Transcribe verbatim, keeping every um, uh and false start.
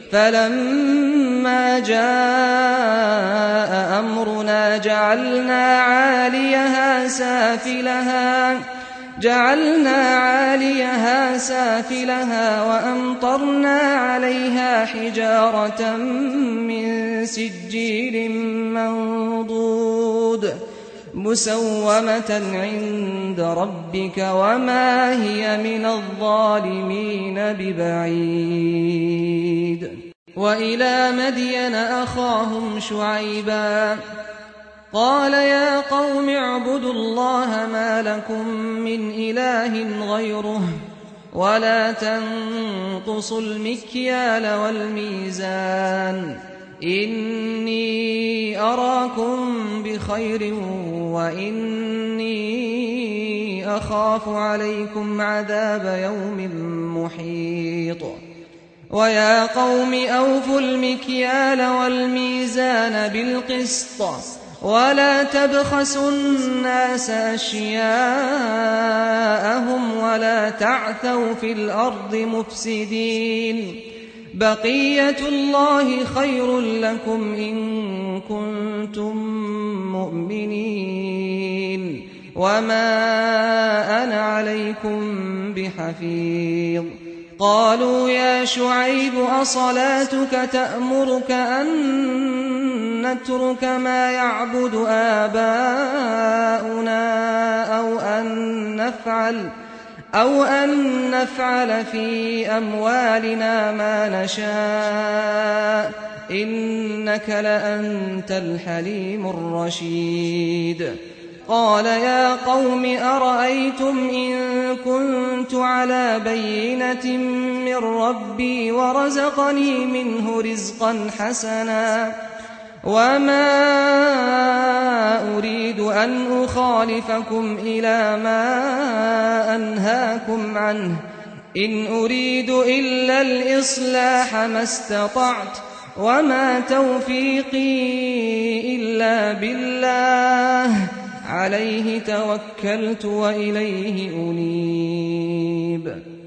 فلما جاء أمرنا جعلنا عاليها سافلها جعلنا عاليها سافلها وأمطرنا عليها حجارة من سجيل منضود مسومة عند ربك وما هي من الظالمين ببعيد. وإلى مدين أخاهم شعيبا قال يا قوم اعبدوا الله ما لكم من إله غيره ولا تنقصوا المكيال والميزان إني أراكم بخير وإني أخاف عليكم عذاب يوم محيط. ويا قوم أوفوا المكيال والميزان بالقسط ولا تبخسوا الناس أشياءهم ولا تعثوا في الأرض مفسدين بقية الله خير لكم إن كنتم مؤمنين وما أنا عليكم بحفيظ. قالوا يا شعيب أصلاتك تأمرك أن نترك ما يعبد آباؤنا أو أن نفعل أو أن نفعل في أموالنا ما نشاء إنك لأنت الحليم الرشيد. قال يا قوم أرأيتم إن كنت على بينة من ربي ورزقني منه رزقا حسنا وما أريد أن أخالفكم إلى ما أنهاكم عنه إن أريد إلا الإصلاح ما استطعت وما توفيقي إلا بالله عليه توكلت وإليه أنيب.